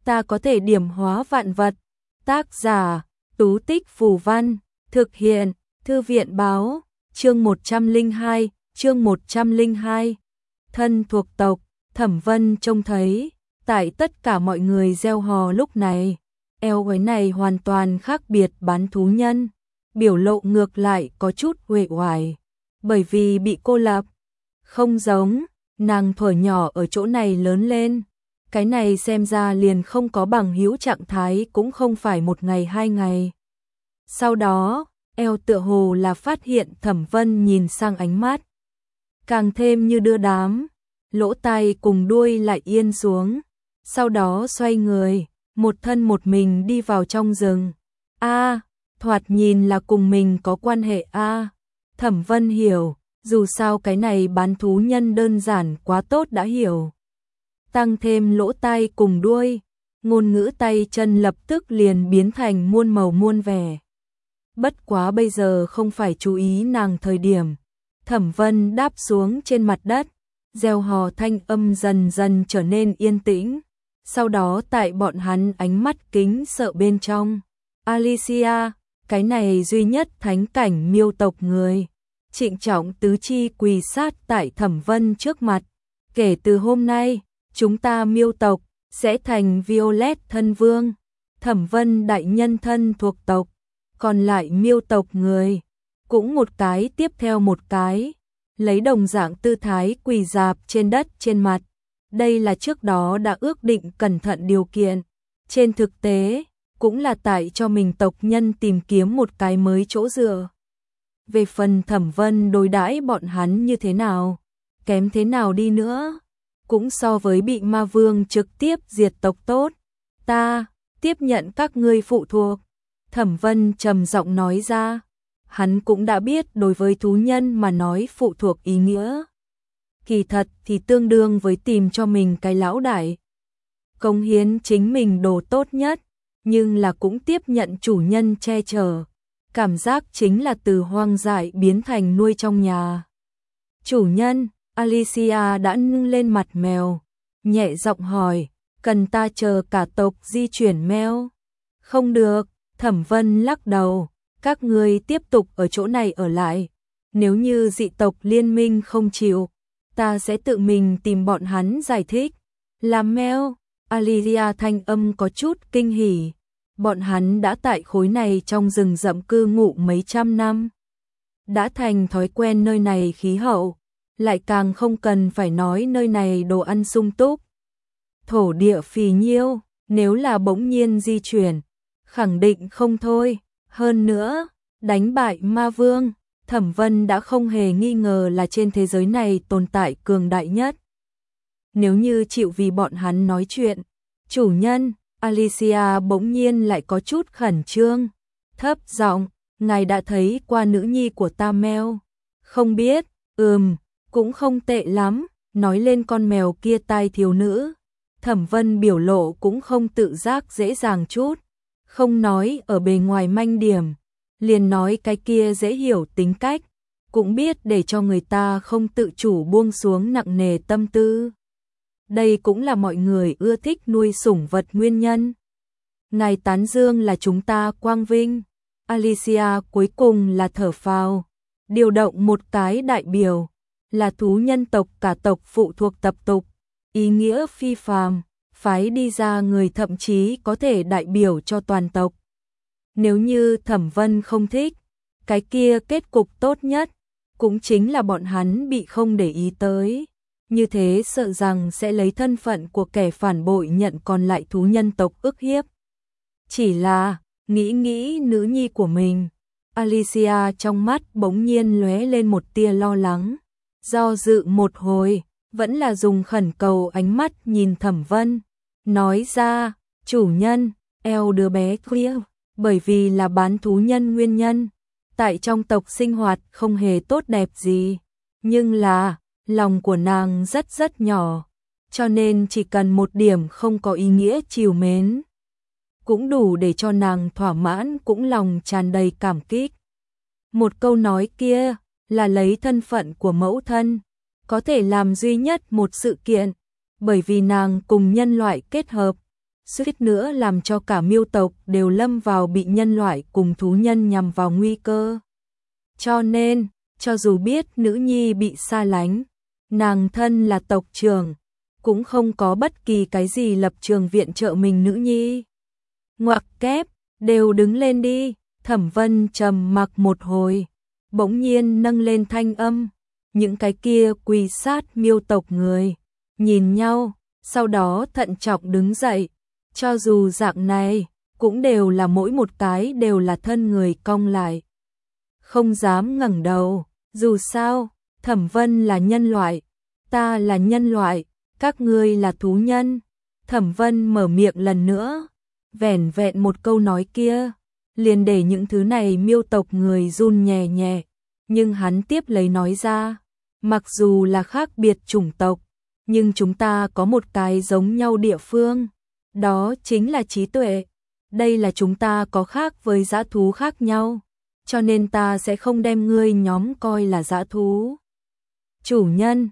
ta có thể điểm hóa vạn vật. Tác giả, Tú Tích Phù Văn, thực hiện, Thư viện báo, chương 102, thân thuộc tộc. Thẩm Vân trông thấy, tại tất cả mọi người reo hò lúc này, eo gối này hoàn toàn khác biệt bán thú nhân, biểu lộ ngược lại có chút uể oải, bởi vì bị cô lập. Không giống, nàng thuở nhỏ ở chỗ này lớn lên, cái này xem ra liền không có bằng hữu trạng thái cũng không phải một ngày hai ngày. Sau đó, eo tựa hồ là phát hiện Thẩm Vân nhìn sang ánh mắt, càng thêm như đưa đám, lỗ tai cùng đuôi lại yên xuống, sau đó xoay người, một thân một mình đi vào trong rừng. Thoạt nhìn là cùng mình có quan hệ Thẩm Vân hiểu, dù sao cái này bán thú nhân đơn giản quá tốt đã hiểu. Tăng thêm lỗ tai cùng đuôi, ngôn ngữ tay chân lập tức liền biến thành muôn màu muôn vẻ. Bất quá bây giờ không phải chú ý nàng thời điểm. Thẩm Vân đáp xuống trên mặt đất, reo hò thanh âm dần dần trở nên yên tĩnh. Sau đó tại bọn hắn ánh mắt kính sợ bên trong, Alicia, cái này duy nhất thánh cảnh miêu tộc người, trịnh trọng tứ chi quỳ sát tại Thẩm Vân trước mặt. Kể từ hôm nay, chúng ta miêu tộc sẽ thành Violet thân vương, Thẩm Vân đại nhân thân thuộc tộc, còn lại miêu tộc người cũng một cái tiếp theo một cái, lấy đồng dạng tư thái quỳ rạp trên đất trên mặt. Đây là trước đó đã ước định cẩn thận điều kiện, trên thực tế cũng là tại cho mình tộc nhân tìm kiếm một cái mới chỗ dựa. Về phần Thẩm Vân đối đãi bọn hắn như thế nào, kém thế nào đi nữa, cũng so với bị ma vương trực tiếp diệt tộc tốt. Ta tiếp nhận các ngươi phụ thuộc. Thẩm Vân trầm giọng nói ra. Hắn cũng đã biết đối với thú nhân mà nói phụ thuộc ý nghĩa, kỳ thật thì tương đương với tìm cho mình cái lão đại, cống hiến chính mình đồ tốt nhất, nhưng là cũng tiếp nhận chủ nhân che chở. Cảm giác chính là từ hoang dại biến thành nuôi trong nhà. Chủ nhân, Alicia đã nâng lên mặt mèo, nhẹ giọng hỏi, cần ta chờ cả tộc di chuyển mèo? Không được, Thẩm Vân lắc đầu, các ngươi tiếp tục ở chỗ này ở lại. Nếu như dị tộc liên minh không chịu, ta sẽ tự mình tìm bọn hắn giải thích. Làm mèo, Alicia thanh âm có chút kinh hỉ. Bọn hắn đã tại khối này trong rừng rậm cư ngụ mấy trăm năm, đã thành thói quen nơi này khí hậu, lại càng không cần phải nói nơi này đồ ăn sung túc, thổ địa phì nhiêu, nếu là bỗng nhiên di chuyển, khẳng định không thôi. Hơn nữa, đánh bại ma vương, Thẩm Vân đã không hề nghi ngờ là trên thế giới này tồn tại cường đại nhất. Nếu như chịu vì bọn hắn nói chuyện, chủ nhân, Alicia bỗng nhiên lại có chút khẩn trương, thấp giọng, ngài đã thấy qua nữ nhi của ta mèo? Không biết, cũng không tệ lắm, nói lên con mèo kia tai thiếu nữ. Thẩm Vân biểu lộ cũng không tự giác dễ dàng chút, không nói ở bề ngoài manh điểm, liền nói cái kia dễ hiểu tính cách, cũng biết để cho người ta không tự chủ buông xuống nặng nề tâm tư. Đây cũng là mọi người ưa thích nuôi sủng vật nguyên nhân. Ngài tán dương là chúng ta quang vinh. Alicia cuối cùng là thở phào, điều động một cái đại biểu, là thú nhân tộc cả tộc phụ thuộc tập tục, ý nghĩa phi phàm, phái đi ra người thậm chí có thể đại biểu cho toàn tộc. Nếu như Thẩm Vân không thích, cái kia kết cục tốt nhất cũng chính là bọn hắn bị không để ý tới. Như thế sợ rằng sẽ lấy thân phận của kẻ phản bội nhận còn lại thú nhân tộc ức hiếp. Chỉ là, nghĩ nữ nhi của mình, Alicia trong mắt bỗng nhiên lóe lên một tia lo lắng. Do dự một hồi, vẫn là dùng khẩn cầu ánh mắt nhìn Thẩm Vân, nói ra, chủ nhân, eo đứa bé kia, bởi vì là bán thú nhân nguyên nhân, tại trong tộc sinh hoạt không hề tốt đẹp gì, nhưng là, lòng của nàng rất nhỏ, cho nên chỉ cần một điểm không có ý nghĩa trìu mến, cũng đủ để cho nàng thỏa mãn, cũng lòng tràn đầy cảm kích. Một câu nói kia là lấy thân phận của mẫu thân, có thể làm duy nhất một sự kiện, bởi vì nàng cùng nhân loại kết hợp, suýt nữa làm cho cả Miêu tộc đều lâm vào bị nhân loại cùng thú nhân nhằm vào nguy cơ. Cho nên, cho dù biết nữ nhi bị xa lánh, nàng thân là tộc trưởng, cũng không có bất kỳ cái gì lập trường viện trợ mình nữ nhi. Ngoặc kép, đều đứng lên đi. Thẩm Vân trầm mặc một hồi, bỗng nhiên nâng lên thanh âm. Những cái kia quỳ sát Miêu tộc người nhìn nhau, sau đó thận trọng đứng dậy. Cho dù dạng này, cũng đều là mỗi một cái đều là thân người cong lại, không dám ngẩng đầu. Dù sao, Thẩm Vân là nhân loại, ta là nhân loại, các ngươi là thú nhân. Thẩm Vân mở miệng lần nữa, vẻn vẹn một câu nói kia, liền để những thứ này Miêu tộc người run nhẹ nhẹ. Nhưng hắn tiếp lấy nói ra, mặc dù là khác biệt chủng tộc, nhưng chúng ta có một cái giống nhau địa phương, đó chính là trí tuệ. Đây là chúng ta có khác với dã thú khác nhau, cho nên ta sẽ không đem ngươi nhóm coi là dã thú. Chủ nhân,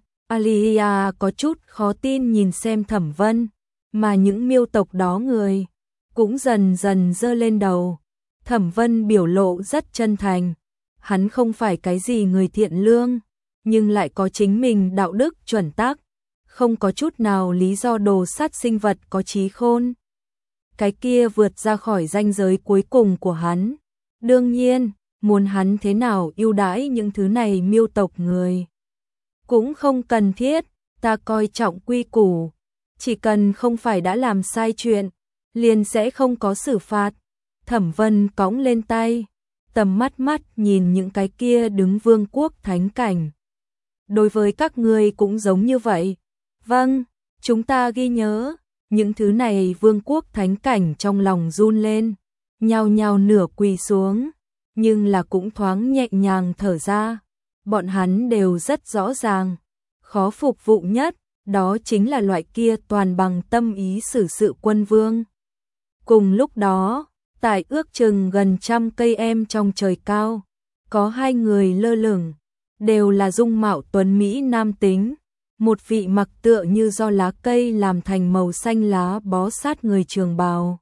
Alia có chút khó tin nhìn xem Thẩm Vân, mà những Miêu tộc đó người cũng dần dần giơ lên đầu. Thẩm Vân biểu lộ rất chân thành, hắn không phải cái gì người thiện lương, nhưng lại có chính mình đạo đức chuẩn tắc, không có chút nào lý do đồ sát sinh vật có trí khôn. Cái kia vượt ra khỏi ranh giới cuối cùng của hắn. Đương nhiên, muốn hắn thế nào ưu đãi những thứ này Miêu tộc người cũng không cần thiết, ta coi trọng quy củ, chỉ cần không phải đã làm sai chuyện, liền sẽ không có xử phạt. Thẩm Vân cõng lên tay, tầm mắt nhìn những cái kia đứng vương quốc thánh cảnh. Đối với các ngươi cũng giống như vậy. Vâng, chúng ta ghi nhớ. Những thứ này vương quốc thánh cảnh trong lòng run lên, nhao nhao nửa quỳ xuống, nhưng là cũng thoáng nhẹ nhàng thở ra. Bọn hắn đều rất rõ ràng, khó phục vụ nhất, đó chính là loại kia toàn bằng tâm ý xử sự quân vương. Cùng lúc đó, tại ước chừng gần 100 cây em trong trời cao, có hai người lơ lửng, đều là dung mạo tuấn mỹ nam tính. Một vị mặc tựa như do lá cây làm thành màu xanh lá bó sát người trường bào,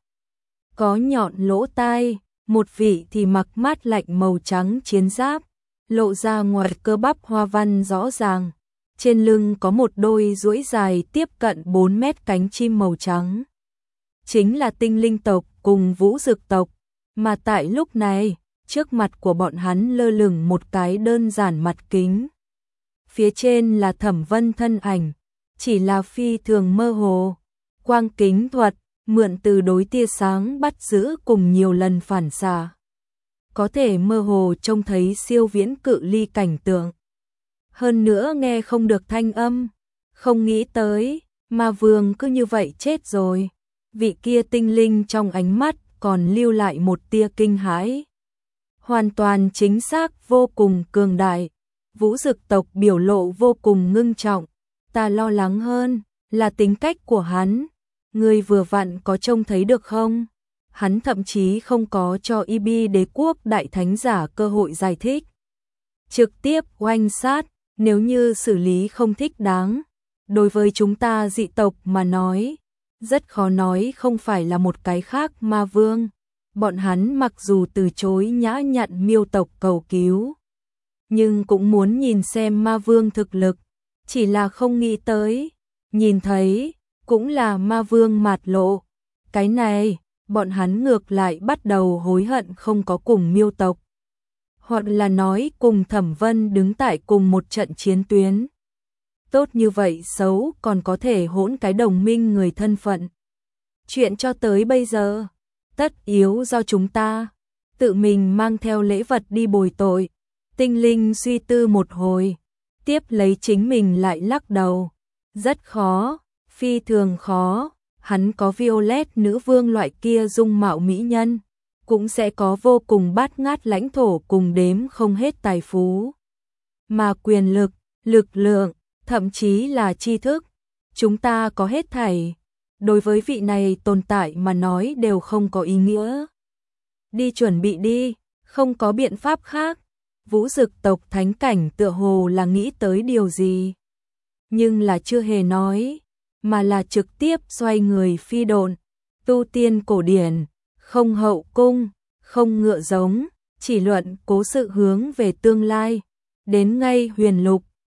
có nhọn lỗ tai, một vị thì mặc mát lạnh màu trắng chiến giáp, lộ ra ngoài cơ bắp hoa văn rõ ràng. Trên lưng có một đôi duỗi dài tiếp cận 4 mét cánh chim màu trắng. Chính là tinh linh tộc cùng vũ dực tộc, mà tại lúc này, trước mặt của bọn hắn lơ lửng một cái đơn giản mặt kính. Phía trên là Thẩm Vân thân ảnh, chỉ là phi thường mơ hồ. Quang kính thuật, mượn từ đối tia sáng bắt giữ cùng nhiều lần phản xạ, có thể mơ hồ trông thấy siêu viễn cự ly cảnh tượng. Hơn nữa nghe không được thanh âm, không nghĩ tới, ma vương cứ như vậy chết rồi. Vị kia tinh linh trong ánh mắt còn lưu lại một tia kinh hãi. Hoàn toàn chính xác vô cùng cường đại. Vũ dực tộc biểu lộ vô cùng ngưng trọng. Ta lo lắng hơn là tính cách của hắn. Người vừa vặn có trông thấy được không? Hắn thậm chí không có cho Y.B đế quốc đại thánh giả cơ hội giải thích. Trực tiếp oanh sát, nếu như xử lý không thích đáng. Đối với chúng ta dị tộc mà nói, rất khó nói không phải là một cái khác ma vương. Bọn hắn mặc dù từ chối nhã nhặn Miêu tộc cầu cứu, nhưng cũng muốn nhìn xem ma vương thực lực, chỉ là không nghĩ tới, nhìn thấy, cũng là ma vương mạt lộ. Cái này, bọn hắn ngược lại bắt đầu hối hận không có cùng Miêu tộc, hoặc là nói cùng Thẩm Vân đứng tại cùng một trận chiến tuyến. Tốt như vậy xấu còn có thể hỗn cái đồng minh người thân phận. Chuyện cho tới bây giờ, tất yếu do chúng ta tự mình mang theo lễ vật đi bồi tội. Tinh linh suy tư một hồi, tiếp lấy chính mình lại lắc đầu. Rất khó, phi thường khó. Hắn có Violet nữ vương loại kia dung mạo mỹ nhân, cũng sẽ có vô cùng bát ngát lãnh thổ cùng đếm không hết tài phú. Mà quyền lực, lực lượng, thậm chí là tri thức, chúng ta có hết thảy. Đối với vị này tồn tại mà nói đều không có ý nghĩa. Đi chuẩn bị đi, không có biện pháp khác. Vũ dực tộc thánh cảnh tựa hồ là nghĩ tới điều gì, nhưng là chưa hề nói, mà là trực tiếp xoay người phi độn, tu tiên cổ điển, không hậu cung, không ngựa giống, chỉ luận cố sự hướng về tương lai. Đến ngay huyền lục,